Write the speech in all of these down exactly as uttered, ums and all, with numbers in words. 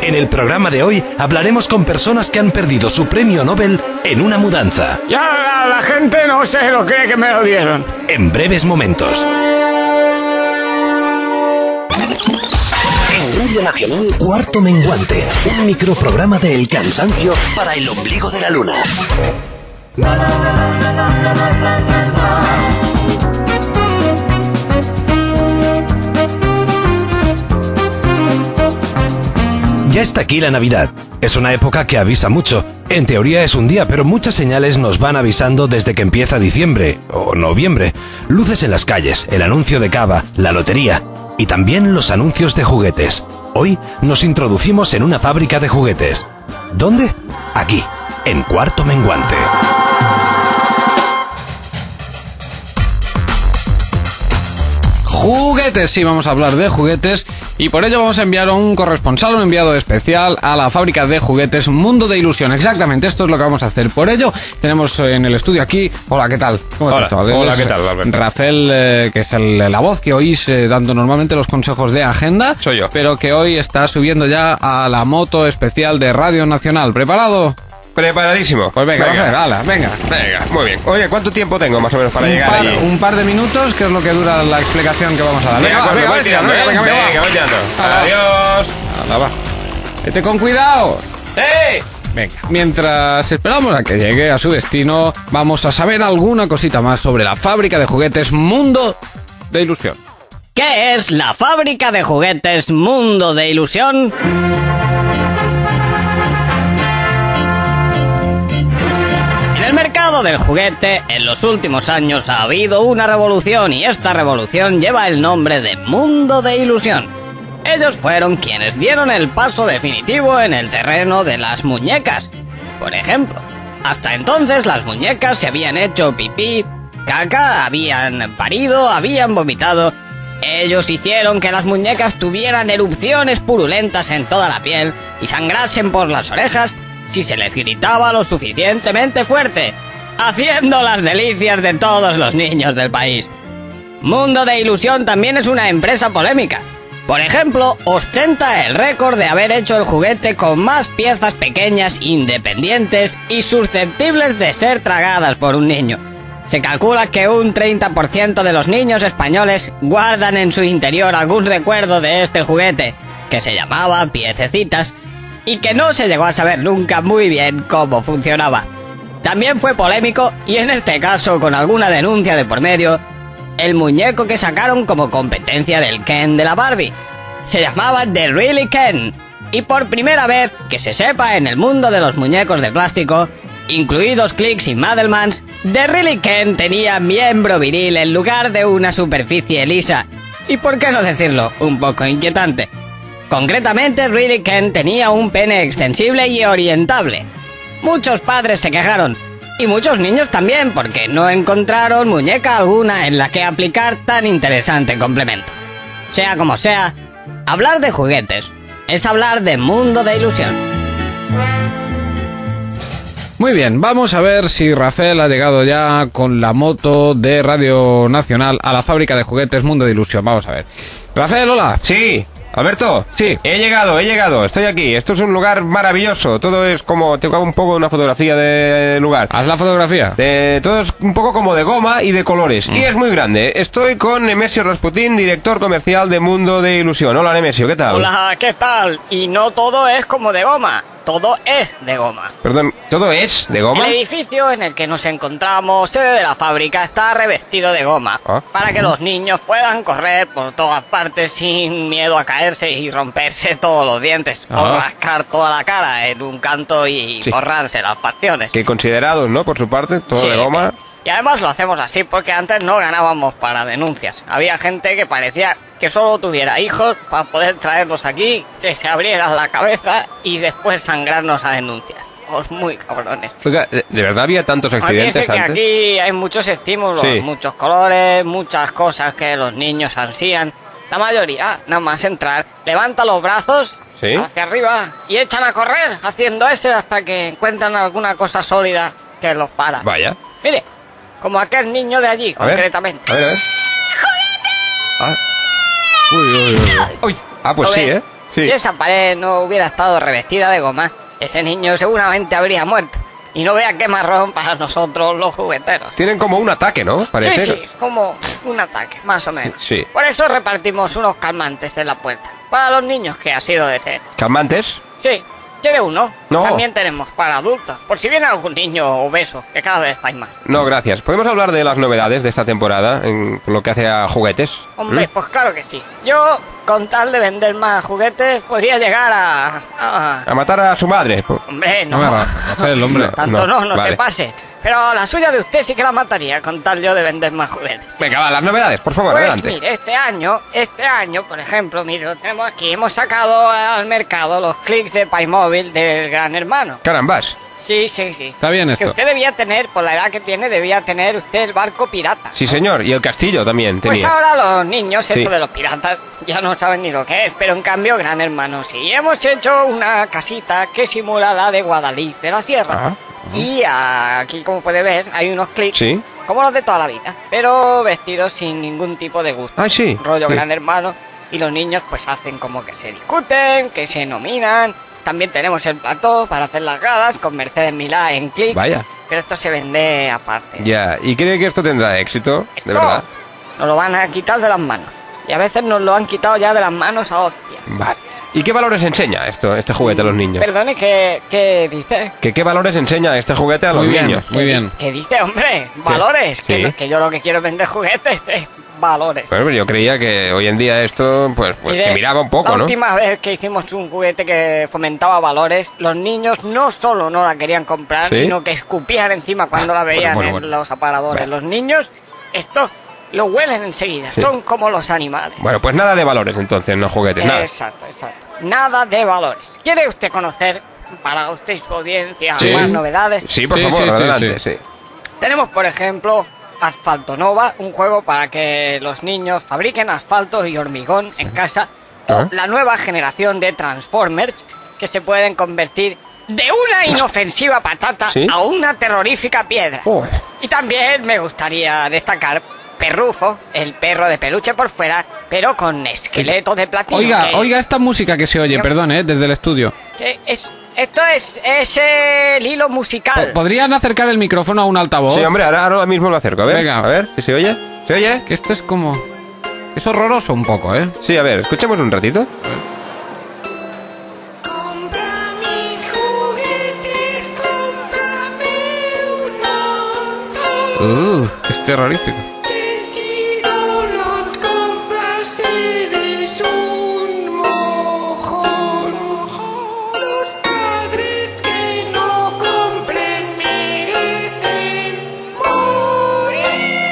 En el programa de hoy hablaremos con personas que han perdido su premio Nobel en una mudanza. Ya la, la gente no se lo cree que me lo dieron. En breves momentos. En Radio Nacional, Cuarto Menguante, un microprograma de El Cansancio para el ombligo de la luna. Ya está aquí la Navidad. Es una época que avisa mucho. En teoría es un día, pero muchas señales nos van avisando desde que empieza diciembre o noviembre. Luces en las calles, el anuncio de Cava, la lotería y también los anuncios de juguetes. Hoy nos introducimos en una fábrica de juguetes. ¿Dónde? Aquí, en Cuarto Menguante. Juguetes, sí, vamos a hablar de juguetes y por ello vamos a enviar a un corresponsal, un enviado especial a la fábrica de juguetes Mundo de Ilusión. Exactamente, esto es lo que vamos a hacer. Por ello tenemos en el estudio aquí, hola, ¿qué tal? ¿Cómo hola, estás? Hola, ¿qué tal, Alberto? Rafael, eh, que es el, la voz que oís eh, dando normalmente los consejos de agenda. Soy yo. Pero que hoy está subiendo ya a la moto especial de Radio Nacional. ¿Preparado? Preparadísimo. Pues venga, venga. Rafael, ala, venga. Venga, muy bien. Oye, ¿cuánto tiempo tengo más o menos para un llegar par, allí? Un par de minutos, que es lo que dura la explicación que vamos a dar. Venga, venga, pues venga, voy venga, tirando, venga, ¿eh? venga, venga, venga, voy tirando. Ala. Adiós. Ala, va. Vete con cuidado. ¡Eh! Venga, mientras esperamos a que llegue a su destino, vamos a saber alguna cosita más sobre la fábrica de juguetes Mundo de Ilusión. ¿Qué es la fábrica de juguetes Mundo de Ilusión? En el mercado del juguete, en los últimos años ha habido una revolución y esta revolución lleva el nombre de Mundo de Ilusión. Ellos fueron quienes dieron el paso definitivo en el terreno de las muñecas. Por ejemplo, hasta entonces las muñecas se habían hecho pipí, caca, habían parido, habían vomitado. Ellos hicieron que las muñecas tuvieran erupciones purulentas en toda la piel y sangrasen por las orejas si se les gritaba lo suficientemente fuerte, haciendo las delicias de todos los niños del país. Mundo de Ilusión también es una empresa polémica. Por ejemplo, ostenta el récord de haber hecho el juguete con más piezas pequeñas, independientes y susceptibles de ser tragadas por un niño. Se calcula que un treinta por ciento de los niños españoles guardan en su interior algún recuerdo de este juguete, que se llamaba Piececitas, y que no se llegó a saber nunca muy bien cómo funcionaba. También fue polémico, y en este caso con alguna denuncia de por medio, el muñeco que sacaron como competencia del Ken de la Barbie. Se llamaba The Really Ken, y por primera vez que se sepa en el mundo de los muñecos de plástico, incluidos Clicks y Madelmans, The Really Ken tenía miembro viril en lugar de una superficie lisa, y por qué no decirlo, un poco inquietante. Concretamente, Really Ken tenía un pene extensible y orientable. Muchos padres se quejaron, y muchos niños también, porque no encontraron muñeca alguna en la que aplicar tan interesante complemento. Sea como sea, hablar de juguetes es hablar de Mundo de Ilusión. Muy bien, vamos a ver si Rafael ha llegado ya con la moto de Radio Nacional a la fábrica de juguetes Mundo de Ilusión. Vamos a ver. Rafael, hola. Sí. Alberto, sí, he llegado, he llegado, estoy aquí. Esto es un lugar maravilloso. Todo es como, te hago un poco una fotografía de lugar. ¿Haz la fotografía? De, todo es un poco como de goma y de colores. Mm. Y es muy grande. Estoy con Nemesio Rasputín, director comercial de Mundo de Ilusión. Hola, Nemesio, ¿qué tal? Hola, ¿qué tal? Y no todo es como de goma. Todo es de goma. Perdón, ¿todo es de goma? El edificio en el que nos encontramos, sede de la fábrica, está revestido de goma. ¿Ah? Para que los niños puedan correr por todas partes sin miedo a caerse y romperse todos los dientes. ¿Ah? O rascar toda la cara en un canto y sí. borrarse las facciones. Qué considerados, ¿no? Por su parte, todo sí, de goma. Y además lo hacemos así porque antes no ganábamos para denuncias. Había gente que parecía que solo tuviera hijos para poder traerlos aquí, que se abrieran la cabeza y después sangrarnos a denuncias. Pues muy cabrones. Oiga, ¿de verdad había tantos accidentes antes? Que aquí hay muchos estímulos, sí. muchos colores, muchas cosas que los niños ansían. La mayoría, nada más entrar, levanta los brazos ¿Sí? hacia arriba y echan a correr haciendo ese hasta que encuentran alguna cosa sólida que los para. Vaya. Mire, como aquel niño de allí, a concretamente. Ver, a ver, a ver. Ah. Uy, uy, uy. uy. Ah, pues sí, ¿eh? Sí. Si esa pared no hubiera estado revestida de goma, ese niño seguramente habría muerto. Y no vea qué marrón para nosotros los jugueteros. Tienen como un ataque, ¿no? Parece. Sí, sí, como un ataque, más o menos. Sí. Por eso repartimos unos calmantes en la puerta. Para los niños, que así lo deseen. ¿Calmantes? Sí, ¿quiere uno? No. También tenemos para adultos, por si viene algún niño obeso, que cada vez hay más. No, gracias. ¿Podemos hablar de las novedades de esta temporada en lo que hace a juguetes? Hombre, ¿Mm? pues claro que sí. Yo, con tal de vender más juguetes, podría llegar a... a... A matar a su madre. Hombre, no. Hombre, Rafael, hombre. Tanto no, No, no, vale. se pase. Pero la suya de usted sí que la mataría, con tal yo de vender más juguetes. Venga, va, las novedades, por favor, Pues adelante. mire, este año, este año, por ejemplo, mire, lo tenemos aquí, hemos sacado al mercado los clics de Playmobil del Gran Hermano. Carambas. Sí, sí, sí. Está bien Que esto. usted debía tener, por la edad que tiene, debía tener usted el barco pirata. Sí, señor. Y el castillo también Pues tenía. ahora los niños, esto Sí. de los piratas, ya no saben ni lo que es, pero en cambio Gran Hermano sí. Hemos hecho una casita que simula la de Guadalix de la Sierra. Ajá. Y aquí, como puede ver, hay unos clics, Sí. como los de toda la vida, pero vestidos sin ningún tipo de gusto. Ah, sí. Rollo Sí. Gran Hermano. Y los niños pues hacen como que se discuten, que se nominan. También tenemos el plató para hacer las galas con Mercedes Milá en clic. Vaya. Pero esto se vende aparte. Ya. ¿Y cree que esto tendrá éxito? Esto De verdad. nos lo van a quitar de las manos. Y a veces nos lo han quitado ya de las manos a hostia. Vale. ¿Y qué valores enseña esto, este juguete a los niños? Perdone, ¿qué, qué dice? ¿Que qué valores enseña este juguete a los Muy bien, niños? muy bien. ¿Qué dice, hombre? Valores. Que, Sí. no- que yo lo que quiero es vender juguetes es valores. Bueno, pero yo creía que hoy en día esto, pues, pues Mire, se miraba un poco, la ¿no? última vez que hicimos un juguete que fomentaba valores, los niños no solo no la querían comprar, ¿Sí? sino que escupían encima cuando la veían bueno, bueno. en los aparadores. Bueno. Los niños, esto lo huelen enseguida. Sí. Son como los animales. Bueno, pues nada de valores entonces, no juguetes, nada. Exacto, exacto. Nada de valores. ¿Quiere usted conocer, para usted y su audiencia, Sí. más novedades? Sí, por Sí, favor, sí, sí, adelante, sí. sí. Tenemos, por ejemplo, Asfalto Nova, un juego para que los niños fabriquen asfalto y hormigón en casa. O Ah. la nueva generación de Transformers, que se pueden convertir de una inofensiva patata ¿Sí? a una terrorífica piedra. Joder. Y también me gustaría destacar Perrufo, el perro de peluche por fuera, pero con esqueleto de platino. Oiga, que- oiga esta música que se oye, ¿Qué? perdón, ¿eh? Desde el estudio. que es, esto es, es el hilo musical. Po- ¿Podrían acercar el micrófono a un altavoz? Sí, hombre, ahora, ahora mismo lo acerco, a ver. Venga. A ver, ¿si se oye? ¿Se oye? Que esto es como... Es horroroso un poco, ¿eh? Sí, a ver, escuchemos un ratito. Compra mis juguetes, cómprame uno. Uh, es terrorífico. Que si no los compras eres un mojón. Los padres que no compren merecen morir.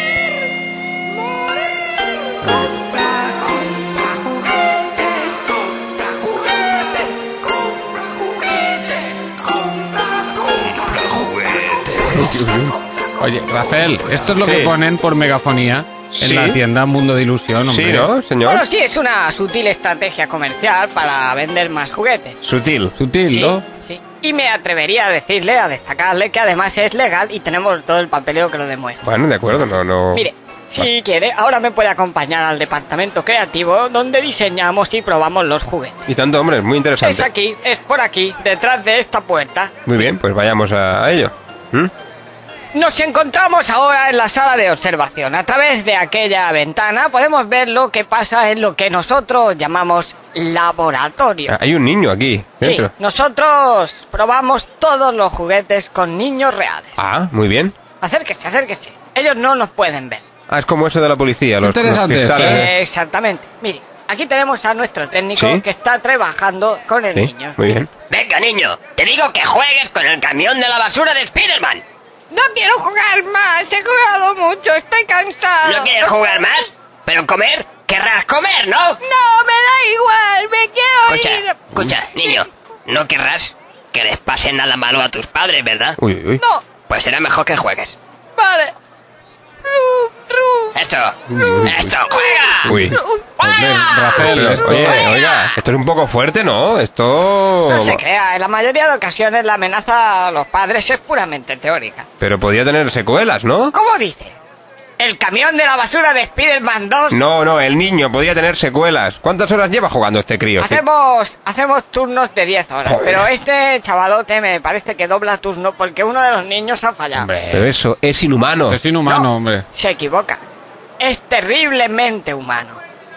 Morir. Compra, compra juguetes, compra juguetes, compra juguetes, compra, compra juguetes. Oye, Rafael, esto es lo Sí. que ponen por megafonía en Sí. la tienda Mundo de Ilusión, hombre. Sí, ¿no, señor? Bueno, sí, es una sutil estrategia comercial para vender más juguetes. Sutil. Sutil, Sí, ¿no? sí. Y me atrevería a decirle, a destacarle que además es legal y tenemos todo el papeleo que lo demuestra. Bueno, de acuerdo, no, no... Mire, si quiere, ahora me puede acompañar al departamento creativo donde diseñamos y probamos los juguetes. Y tanto, hombre, es muy interesante. Es aquí, es por aquí, detrás de esta puerta. Muy bien, pues vayamos a, a ello. ¿Mm? Nos encontramos ahora en la sala de observación. A través de aquella ventana podemos ver lo que pasa en lo que nosotros llamamos laboratorio. Ah, hay un niño aquí, Sí, dentro. nosotros probamos todos los juguetes con niños reales. Ah, muy bien. Acérquese, acérquese. Ellos no nos pueden ver. Ah, es como eso de la policía, los, Interesante los esto, cristales. ¿eh? Eh, exactamente. Mire, aquí tenemos a nuestro técnico Sí. que está trabajando con el Sí, niño. muy bien. Venga, niño, te digo que juegues con el camión de la basura de Spiderman. No quiero jugar más, he jugado mucho, estoy cansado. ¿No quieres jugar más? Pero comer, querrás comer, ¿no? No, me da igual, me quiero Escucha, ir. escucha, niño, no querrás que les pase nada malo a tus padres, ¿verdad? Uy, uy, uy. No, Pues será mejor que juegues. vale. Ru, ru. ¡Eso! ¡Esto! ¡Juega! Uy. Hombre, Rafael, Pero, esto... oye, oiga, esto es un poco fuerte, ¿no? Esto... No se crea, en la mayoría de ocasiones la amenaza a los padres es puramente teórica. Pero podía tener secuelas, ¿no? ¿Cómo dice? ¿El camión de la basura de Spider-Man dos? No, no, el niño podría tener secuelas. ¿Cuántas horas lleva jugando este crío? Hacemos, hacemos turnos de diez horas, Joder. Pero este chavalote me parece que dobla turno porque uno de los niños ha fallado. Hombre, pero eso es inhumano. Es inhumano, no, hombre. Se equivoca. Es terriblemente humano.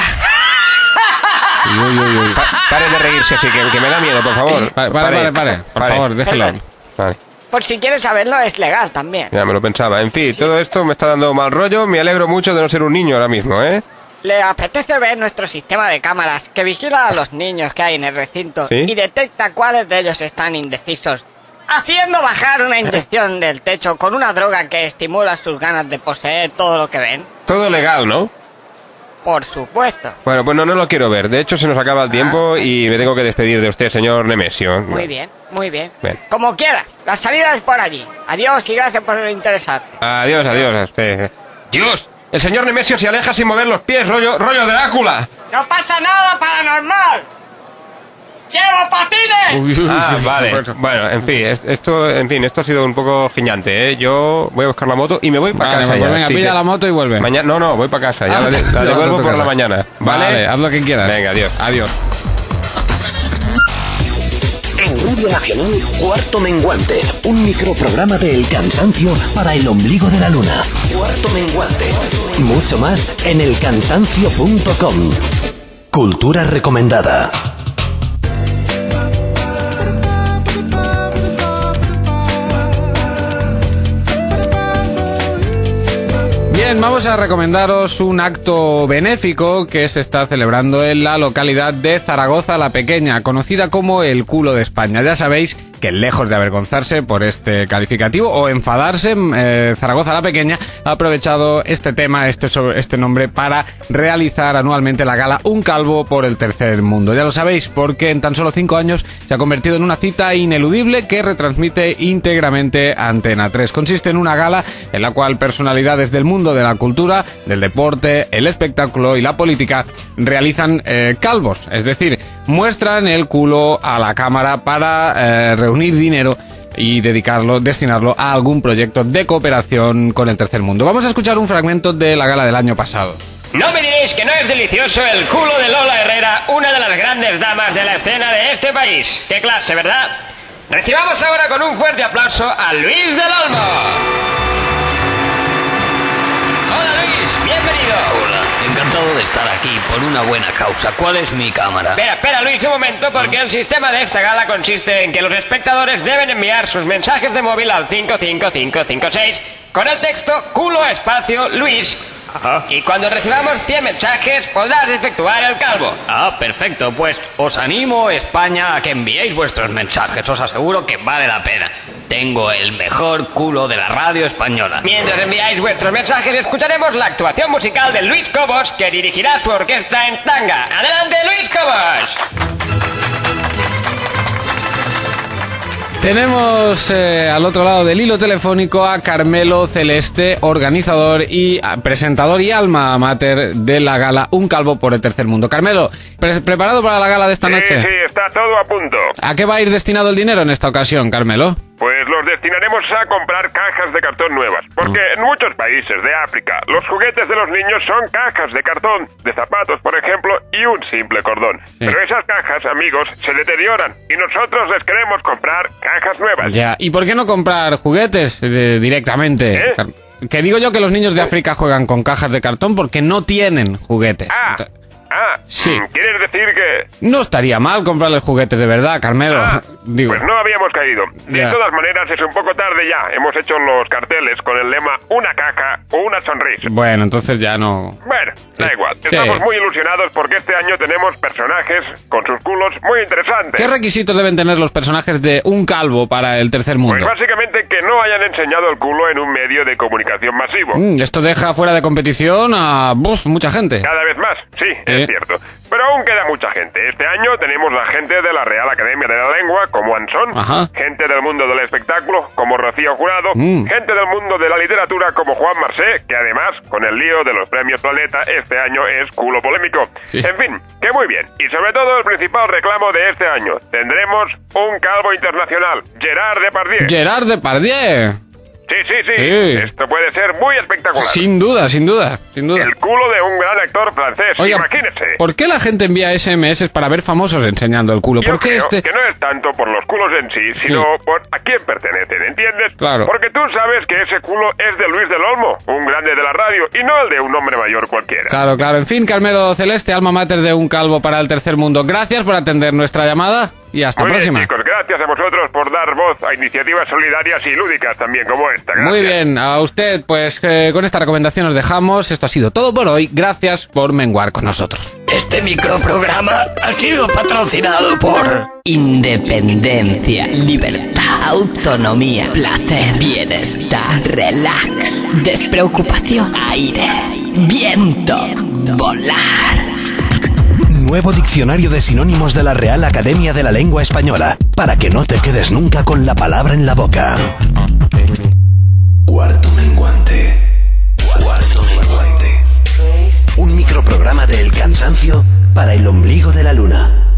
Uy, uy, uy. Pa pare de reírse así, que, que me da miedo, por favor. Pare, pare, pare, pare. Por pare. favor, déjelo. Vale. Por si quieres saberlo, es legal también. Ya me lo pensaba. En fin, sí. Todo esto me está dando mal rollo. Me alegro mucho de no ser un niño ahora mismo, ¿eh? ¿Le apetece ver nuestro sistema de cámaras que vigila a los niños que hay en el recinto? ¿Sí? Y detecta cuáles de ellos están indecisos, haciendo bajar una inyección del techo con una droga que estimula sus ganas de poseer todo lo que ven? Todo legal, ¿no? Por supuesto. Bueno, pues no, no lo quiero ver. De hecho, se nos acaba el tiempo ah. y me tengo que despedir de usted, señor Nemesio. Muy bien, muy bien. bien. Como quiera. La salida es por allí. Adiós y gracias por interesarse. Adiós, adiós a usted. ¡Dios! El señor Nemesio se aleja sin mover los pies, rollo, rollo Drácula. ¡No pasa nada paranormal! ¡Llevo patines! Uy, uy, ah, vale. Bueno, en fin, esto, en fin, esto ha sido un poco giñante, ¿eh? Yo voy a buscar la moto y me voy para vale, casa pues ya. Venga, sí, pilla la moto y vuelve. Mañana, no, no, voy para casa. Ya ah, la, la devuelvo por casa. La mañana. ¿Vale? Vale, haz lo que quieras. Venga, adiós. Adiós. En Radio Nacional, Cuarto Menguante, un microprograma de El Cansancio para el ombligo de la luna. Cuarto Menguante. Mucho más en el cansancio punto com. Cultura recomendada. Bien, vamos a recomendaros un acto benéfico que se está celebrando en la localidad de Zaragoza la Pequeña, conocida como el culo de España. Ya sabéis que lejos de avergonzarse por este calificativo o enfadarse, eh, Zaragoza la Pequeña ha aprovechado este tema, este, este nombre, para realizar anualmente la gala Un Calvo por el Tercer Mundo. Ya lo sabéis, porque en tan solo cinco años se ha convertido en una cita ineludible que retransmite íntegramente Antena tres. Consiste en una gala en la cual personalidades del mundo de la cultura, del deporte, el espectáculo y la política realizan eh, calvos, es decir, muestran el culo a la cámara para eh, reunir dinero y dedicarlo, destinarlo a algún proyecto de cooperación con el tercer mundo. Vamos a escuchar un fragmento de la gala del año pasado. No me diréis que no es delicioso el culo de Lola Herrera, una de las grandes damas de la escena de este país. ¡Qué clase, ¿verdad? Recibamos ahora con un fuerte aplauso a Luis del Olmo. Hola Luis, bienvenido. Hola, encantado de estar aquí por una buena causa. ¿Cuál es mi cámara? Espera, espera Luis, un momento, porque el sistema de esta gala consiste en que los espectadores deben enviar sus mensajes de móvil al cinco cinco cinco cinco seis con el texto culo espacio Luis. Ajá. Y cuando recibamos cien mensajes podrás efectuar el calvo. Ah, perfecto, pues os animo, España, a que enviéis vuestros mensajes. Os aseguro que vale la pena. Tengo el mejor culo de la radio española. Mientras enviáis vuestros mensajes escucharemos la actuación musical de Luis Cobos, que dirigirá su orquesta en tanga. ¡Adelante, Luis Cobos! Tenemos eh, al otro lado del hilo telefónico a Carmelo Celeste, organizador y a, presentador y alma mater de la gala Un Calvo por el Tercer Mundo. Carmelo, pre ¿preparado para la gala de esta sí, noche? Sí, está todo a punto. ¿A qué va a ir destinado el dinero en esta ocasión, Carmelo? Pues los destinaremos a comprar cajas de cartón nuevas, porque en muchos países de África los juguetes de los niños son cajas de cartón, de zapatos por ejemplo, y un simple cordón. Sí. Pero esas cajas, amigos, se deterioran y nosotros les queremos comprar cajas nuevas. Ya, ¿y por qué no comprar juguetes eh, directamente? ¿Eh? Que digo yo que los niños de África juegan con cajas de cartón porque no tienen juguetes. Ah. Ah, sí. ¿Quieres decir que...? No estaría mal comprarles juguetes de verdad, Carmelo. Ah, Digo. Pues no habíamos caído. De ya. todas maneras, es un poco tarde ya. Hemos hecho los carteles con el lema una caja o una sonrisa. Bueno, entonces ya no... Bueno, da sí. igual. Sí. Estamos muy ilusionados porque este año tenemos personajes con sus culos muy interesantes. ¿Qué requisitos deben tener los personajes de Un Calvo para el Tercer Mundo? Pues básicamente que no hayan enseñado el culo en un medio de comunicación masivo. Mm, esto deja fuera de competición a uf, mucha gente. Cada vez más, sí, ¿Eh? es cierto. Pero aún queda mucha gente. Este año tenemos la gente de la Real Academia de la Lengua, como Anson, Ajá. gente del mundo del espectáculo, como Rocío Jurado, mm. gente del mundo de la literatura, como Juan Marsé, que además, con el lío de los premios Planeta, este año es culo polémico. Sí. En fin, que muy bien. Y sobre todo el principal reclamo de este año. Tendremos un calvo internacional, Gerard Depardieu. Gerard Depardieu. Sí, sí, sí, Sí. Esto puede ser muy espectacular. Sin duda, sin duda, sin duda. El culo de un gran actor francés, Oiga, imagínese. ¿por qué la gente envía ese eme ese para ver famosos enseñando el culo? Yo ¿Por qué creo este...? que no es tanto por los culos en sí, sino Sí. por a quién pertenecen, ¿entiendes? Claro. Porque tú sabes que ese culo es de Luis del Olmo, un grande de la radio, y no el de un hombre mayor cualquiera. Claro, claro. En fin, Carmelo Celeste, alma mater de un calvo para el tercer mundo. Gracias por atender nuestra llamada y hasta Muy próxima. bien, chicos, gracias a vosotros por dar voz a iniciativas solidarias y lúdicas también como esta. Gracias. Muy bien, a usted, pues eh, con esta recomendación nos dejamos. Esto ha sido todo por hoy. Gracias por menguar con nosotros. Este microprograma ha sido patrocinado por Independencia, libertad, autonomía, placer, bienestar, relax, despreocupación, aire, viento, volar. Nuevo diccionario de sinónimos de la Real Academia de la Lengua Española, para que no te quedes nunca con la palabra en la boca. Cuarto menguante. Cuarto menguante. Un microprograma de El Cansancio para el ombligo de la luna.